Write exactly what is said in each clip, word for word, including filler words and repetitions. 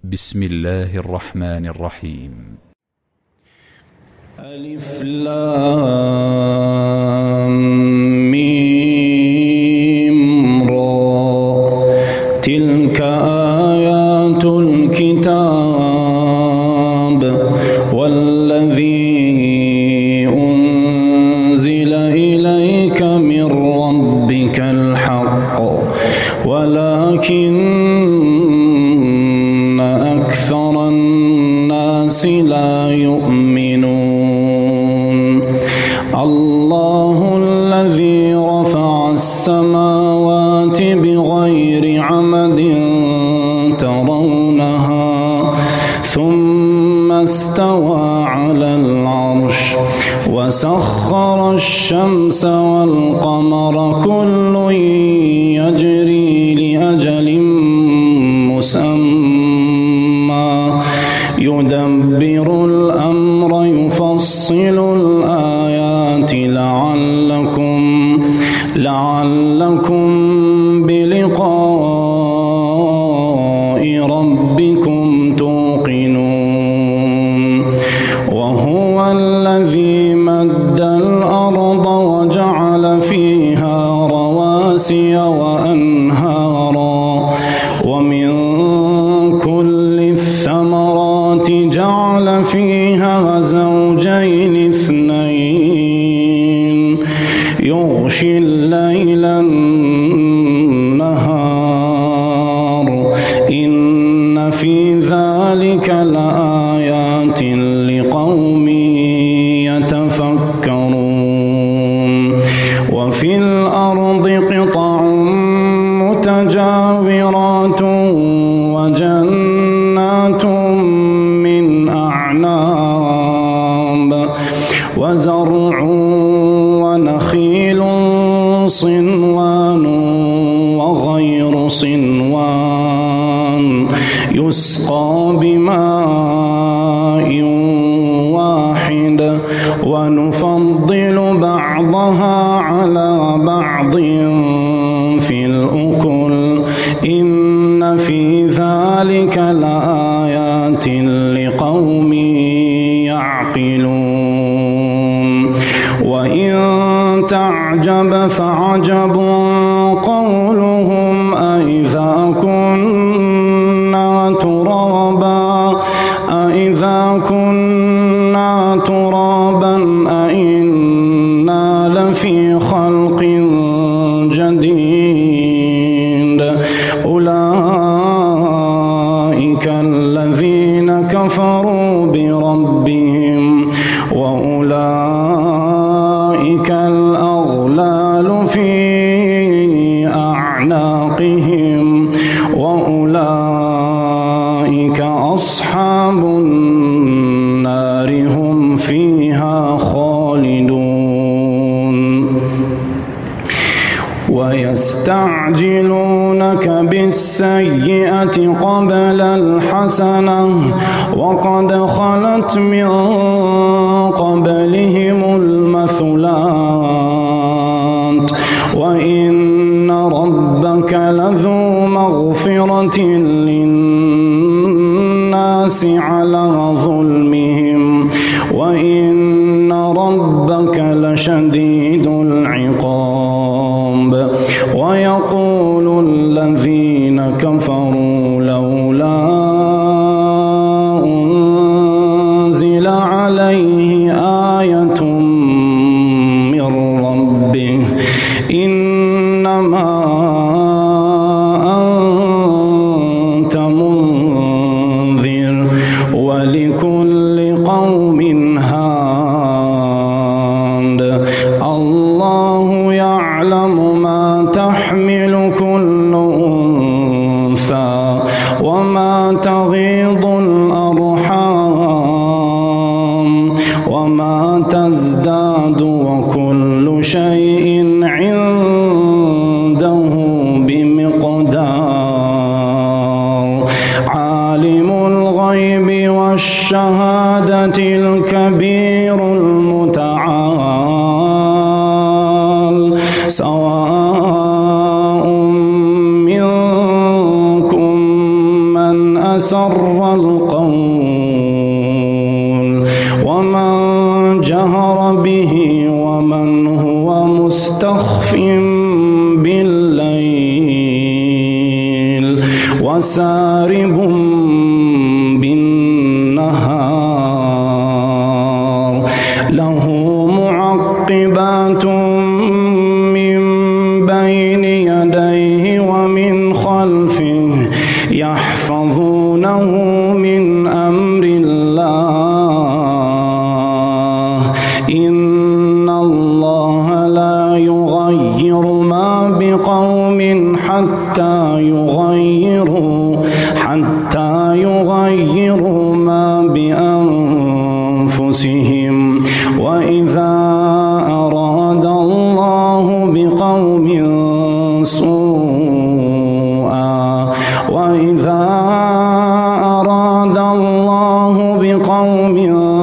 بسم الله الرحمن الرحيم. ألف لام ميم را تلك آيات الكتاب والذي أنزل إليك من ربك الحق ولكن أكثر الناس لا يؤمنون. الله الذي رفع السماوات بغير عمد ترونها ثم استوى على العرش وسخر الشمس والقمر كل يجري لأجل مسمى يدبر الأمر يفصل الآيات لعلكم لعلكم بلقاء ربكم توقنون. وهو الذي مد الأرض وجعل فيها رواسي وأنهارا ومن كل الثمرات جعل فيها زوجين اثنين يغشي الليل النهار إن في ذلك لآيات لقوم يتفكرون. وفي الأرض قطع متجاورات وجنات من أعناب وزرع ونخيل صنوان وغير صنوان يسقى بماء واحد ونفضل بعضها على بعض في الأكل إن في ذلك لآيات لقوم يعقلون. وإن تعجب فعجب قولهم أإذا كنا ترابا أإذا كنا ترابا أإنا لفي خلق جديد أولئك الذين كفروا بربهم وأولئك الأغلال في أعناقهم وأولئك أصحاب النار هم فيها خالدون. ويستعجلونك بالسيئة قبل الحسنة وقد خلت من قبلهم المثلات وإن ربك لذو مغفرة للناس على ظلمهم وإن ربك لشديد العقاب. ويقول الذين كفروا لولا أنزل عليه آية من ربه إنما أنت منذر ولكل قوم هاد. الله يعلم ما تحمل كل أنثى وما تغيض الأرحام وما تزداد وكل شيء عنده بمقدار. عالم الغيب والشهادة الكبير المتعال سواء منكم من وأسر القول ومن جهر به ومن هو مستخف بالليل وسارب بالنهار له معقبات من بين يديه ومن خلفه يحفظونه من أمر الله إن الله لا يغير ما بقوم حتى يغيروا حتى يغيروا ما بأنفسهم وإذا أراد الله بقوم سوءا وإذا أراد الله بقوم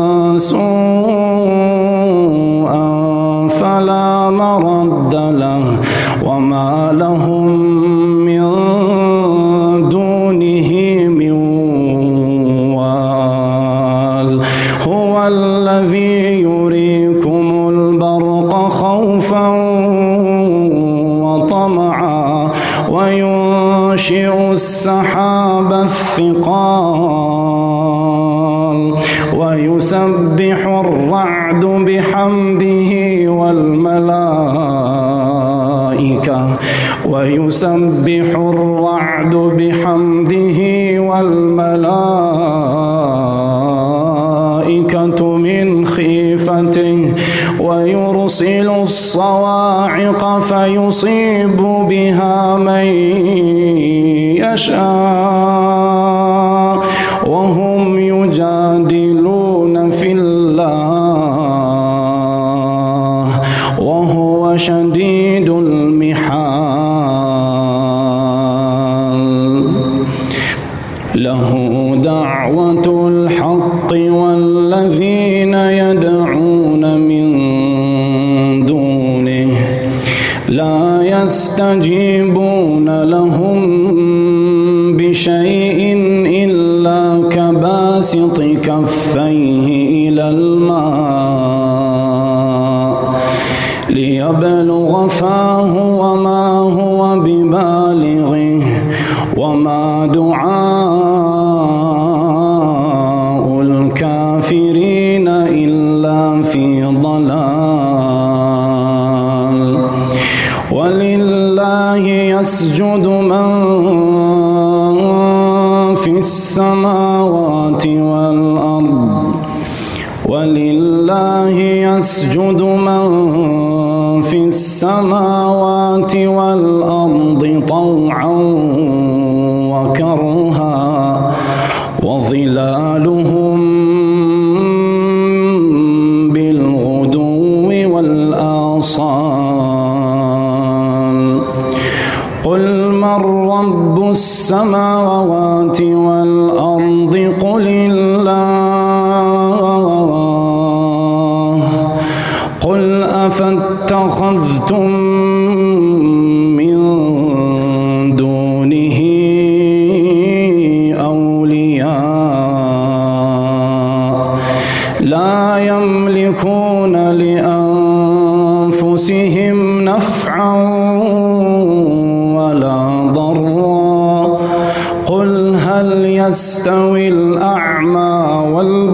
سوءا فلا مرد له وما لهم من دونه من وال هو الذي يريكم البرق خوفا وطمعا وينشئ السحاب الثقال ويسبح الرعد بحمده والملائكة ويسبح الرعد بحمده والملائكة من خيفته ويرسل الصواعق فيصيب بها من يشاء وهم يجادلون في الله وهو شديد المحال له دعوة الحق والذين يدعون من دونه لا يستجيبون لهم بشيء إلا كباسط كفيه إلى الماء ليبلغ فاه وما هو ببالغه وما دعاء الكافرين إلا في ضلال ولله يسجد من في السماوات والأرض ولله يسجد من في السماوات والأرض طوعا وكرها وظلالهم بالغدو والآصال قل من رب السماوات والأرض قل الله قل أفاتخذتم من دونه أولياء لا يملكون لأنفسهم نفعا ولا ضرا قل هل يستوي الأعمى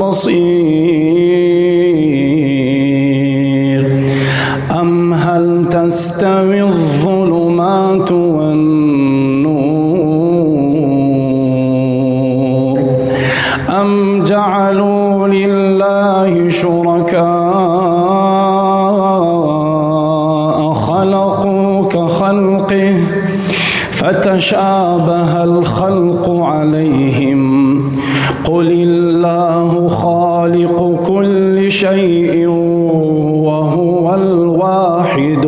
والبصير أم هل تستوي الظلمات والنور أم جعلوا لله شركاء خلقوا كخلقه فتشابه الخلق عليهم قل الله خالق كل شيء وهو الواحد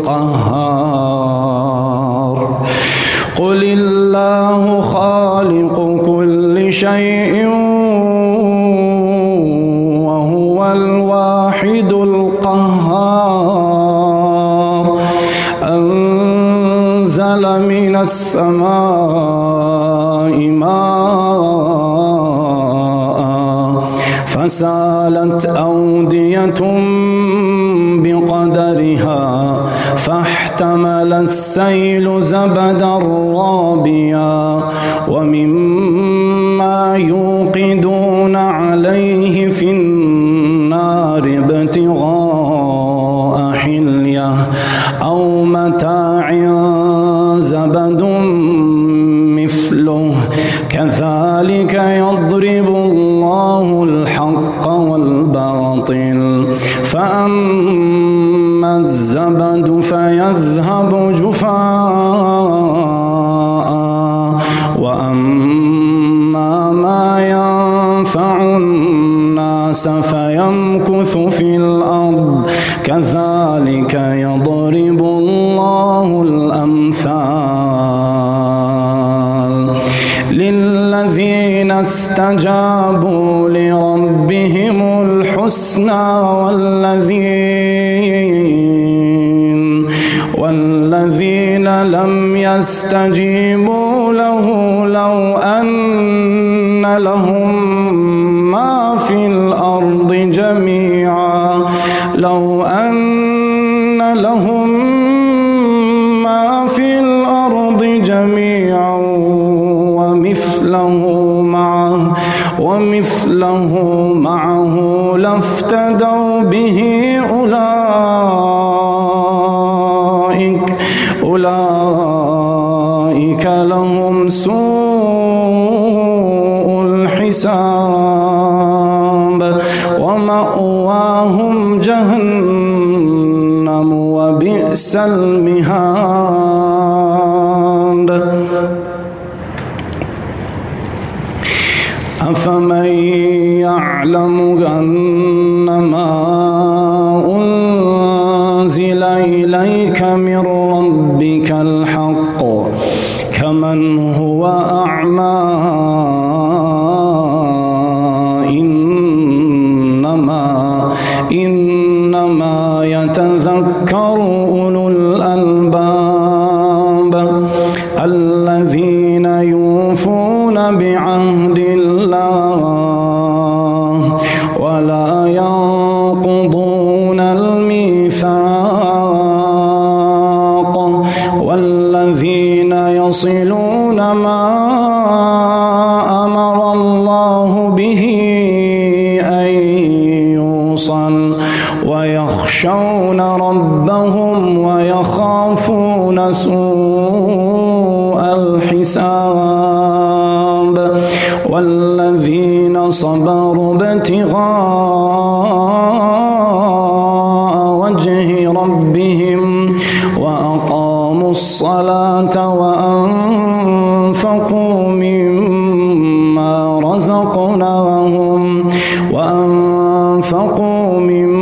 القهار قل الله خالق كل شيء وهو الواحد القهار أنزل من السماء ماء فسالت أودية بقدرها فاحتمل السيل زبدا رابيا ومما يوقدون عليه في النار ابتغاء حلية أو متاع زبد مثله كذلك يضرب الله الحق والباطل فأما الزبد فيذهب جفاء وأما ما ينفع الناس فيمكث في الأرض كذلك يضرب الله الأمثال للذين استجابوا لربهم الحسنى والذين والذين لم يستجيبوا له لو أن لهم ما في الأرض جميعا لو أن لهم ما في الأرض جميعا ومثله معه ومثله معه لافتدوا به أولئك أولئك لهم سوء الحساب ومأواهم جهنم وبئس المهاد أفمن يعلم أنما أنزل إليك من ربك الحق كمن هو أعمى إنما إنما يتذكر أولو الألباب الذين يوفون بعهد الله ولا ينقضون الميثاق والذين يصلون ما أمر الله به أن يوصل ويخشون ربهم ويخافون سوء الحساب والذين صبروا ابتغاء وجه ربهم وأقاموا الصلاة وأنفقوا مما رزقناهم وأنفقوا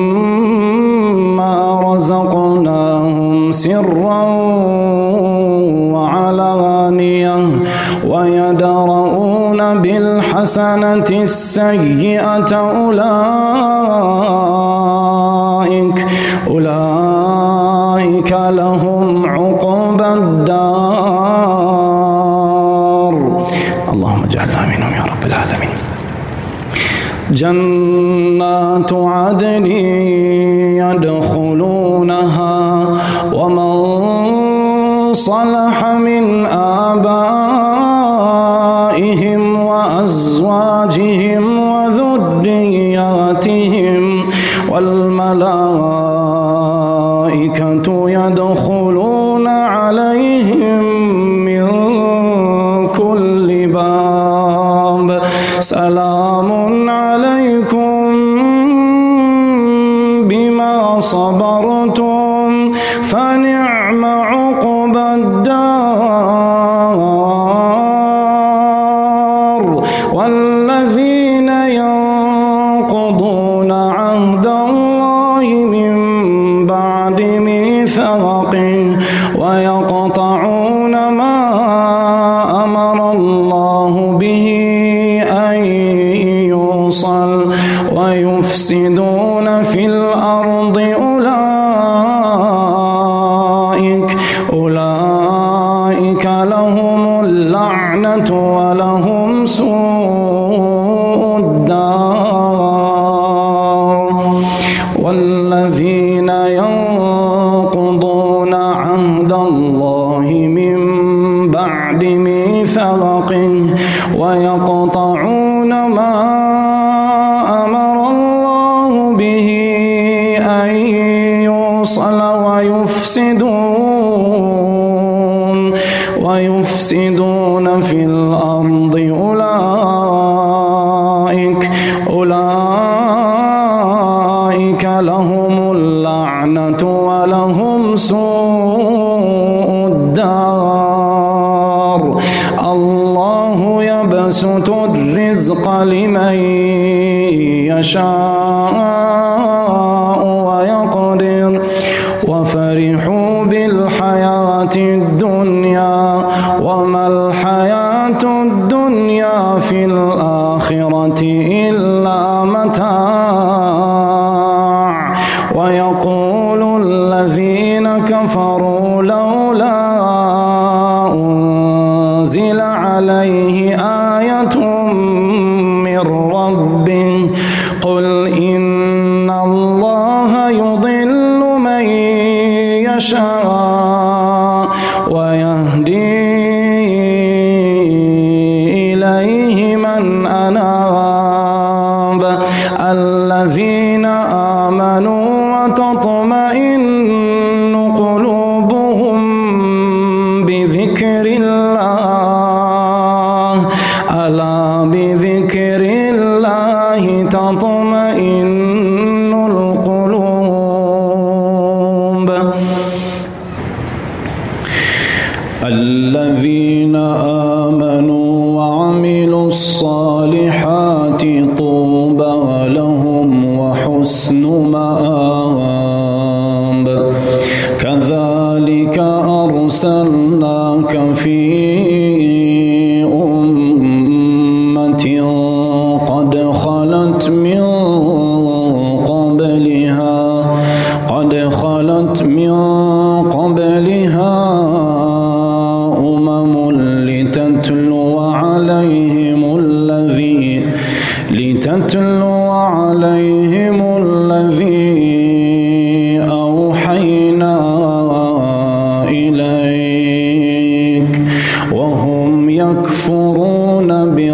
مما رزقناهم سرا وعلانية ويدرؤون بالحسنة السيئة أولئك أولئك لهم عقبى الدار اللهم اجعلنا منهم يا رب العالمين جنات عدن يدخلونها ومن صلح من آبائهم وأزواجهم وذرياتهم والملائكة يدخلون عليهم من كل باب سلام عليكم بما صبرتم فنعم عقبى الدار والذين ينقضون عهد الله من بعد ميثاقه ويقطعون ما أمر الله به أن يوصل ويفسدون في الأرض أولئك أولئك لهم اللعنة ولهم سوء الدار يقطعون ما أمر الله به أن يوصل ويفسدون ويفسدون في الأرض أولئك أولئك لهم اللعنة ولهم سوء الدار. الله يبسط الرزق لمن يشاء ويقدر وفرحوا بالحياة الدنيا وما الحياة الدنيا في الآخرة إلا متاع. ويقول الذين كفروا لولا أنزل عليه آية من ربه قل إن الله يضل من يشاء ويهدي إليه من أناب. الذين آمنوا وتطمئن قلوبهم بذكر الله ألا بذكر الله تطمئن القلوب. الذين آمنوا وعملوا الصالحات طوبى لهم وحسن مآب. كذلك أرسلناك في أمة قد خلت من قبلها قد خلت من قبلها أمم لتتلو عليهم الذي لتتلو عليهم الذي أوحينا إليك وهم يكفرون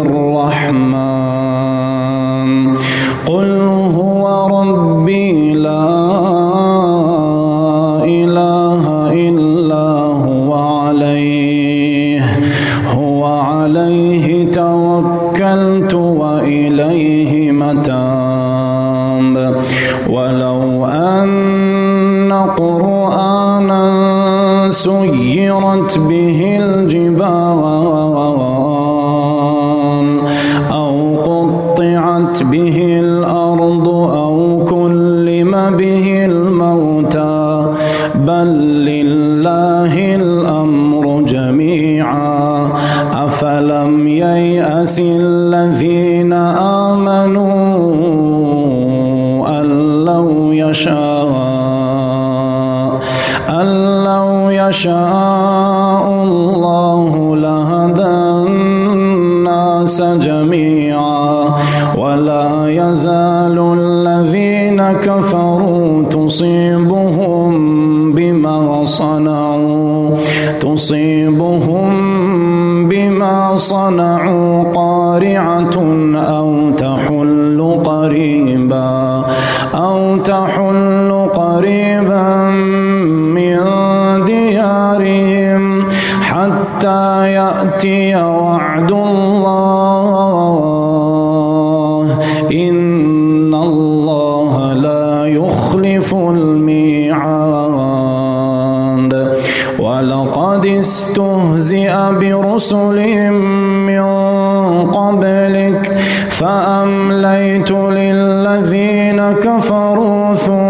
بالرحمن. قل هو ربي لا إله إلا هو عليه هو عليه توكلت وإليه متاب. ولو أن قرآنا سيرت به الجبال أو قطعت به الأرض أو كلم به الموتى بل لله الأمر جميعا. أفلم ييأس الذين آمنوا أن لو يشاء أن لو يشاء الله لهدى الناس جميعا. ولا يزال الذين كفروا تصيبهم بما صنعوا تصيبهم بما صنعوا قارعة أو تحل قريبا أو تحل قريبا من ديارهم حتى يأتي وعد الله إن الله لا يخلف الميعاد. ولقد استهزئ برسل من قبلك فأمليت للذين كفروا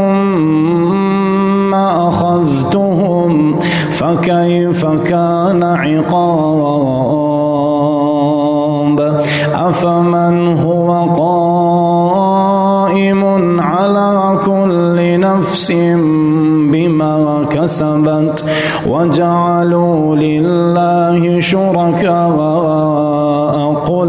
ثم أخذتهم فكيف كان عقاب. أفمن هو قائم على كل نفس بما كسبت وجعلوا لله شركاء قل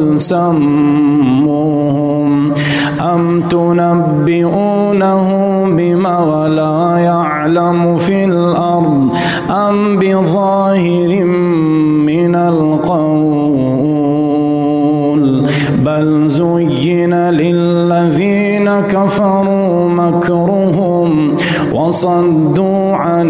سموهم أم تنبئونه بما لا يعلم في الأرض أم بظاهر من القول بل زين للذين كفروا مكرهم وصدوا عن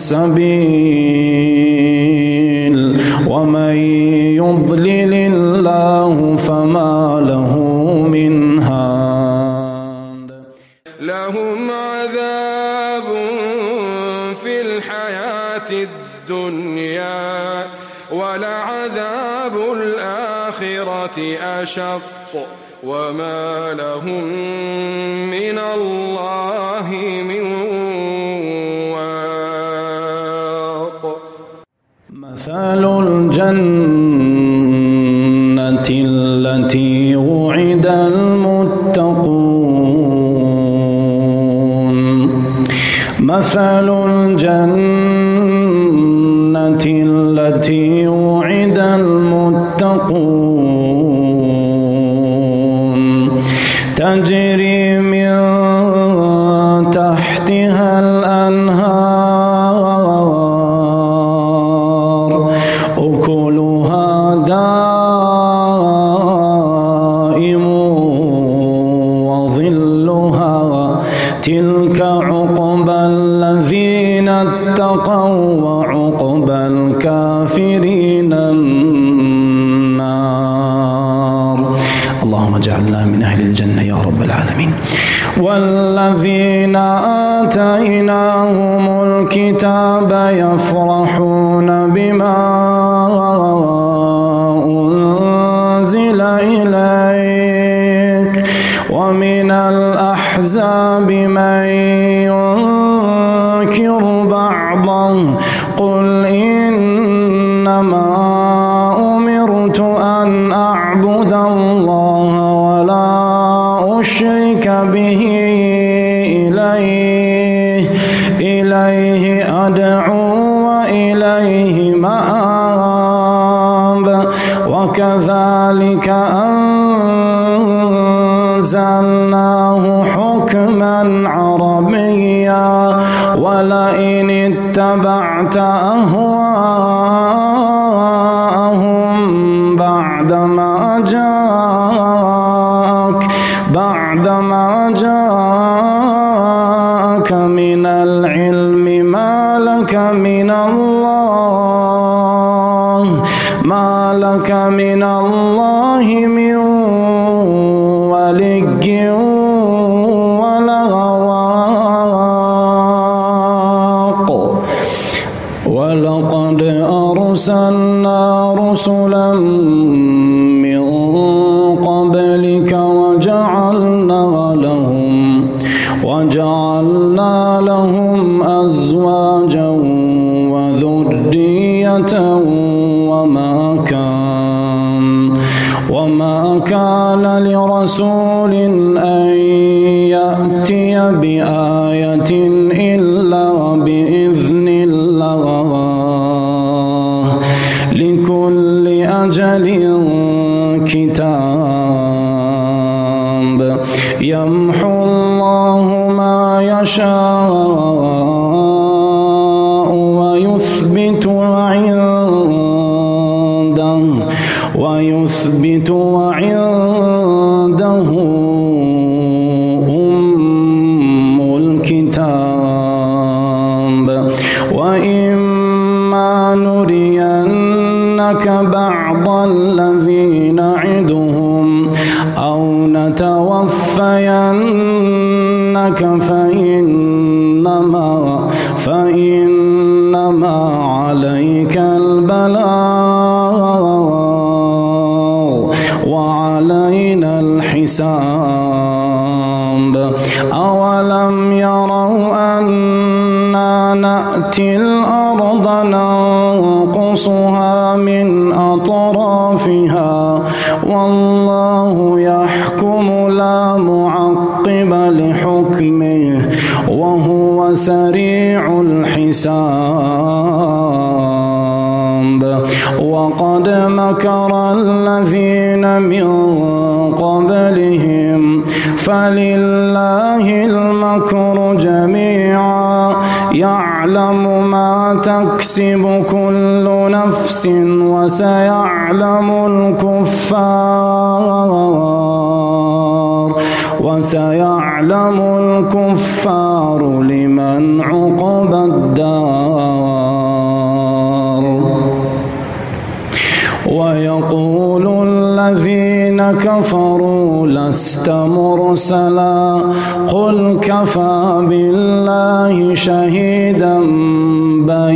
السبيل ومن يضلل الله فما له من هاد لهم عذاب في الحياة الدنيا ولعذاب الآخرة أشق وما لهم من الله من واق. مثل الجنة التي وعد المتقون مثل الجنة التي وعد المتقون تجري من تحتها الأنهار أكلها دائم وظلها تلك عقبى الذين اتقوا وعقبى الكافرين النار. اللهم اجعلنا من أهل الجنة يا رب العالمين. والذين آتيناهم الكتاب يفرحون بما أنزل إليك ومن الأحزاب من ينكر بعضه قل إنما أمرت أن أعبد الله ولا أشرك به إليه إليه أدعو وإليه مآب وكذلك أنزلناه حكما عربيا ولئن اتبعت أهواءهم بعدما جاءك بعدما جاءك من العلم ما لك من الله ما لك من الله من ولي ولا واق. ولقد أرسلنا رسلا من قبلك وجعلنا لهم وجعلنا لهم أزواجا وذرية وما كان وما كان لرسول أن يأتي بآية إلا بإذن الله لكل أجل كتاب يمحو الله ما يشاء ويثبت عنده ويثبت وعنده أم الكتاب وإما نرينك بعض الذي نعدهم أو نتوفينك فإنما فإنما عليك البلاغ وعلينا الحساب. أولم يروا أنا نأتي الأرض ننقصها من أطرافها والله يحكم لا معقب لحكمه وهو سريع الحساب. وقد مكر الذين من قبلهم فلله المكر جميعا يعلم ما تكسب كل نفس وسيعلم الكفار وسيعلم الكفار لمن عقبى الدار ويقول الذين كفروا لست مرسلا قل كفى بالله شهيدا بيني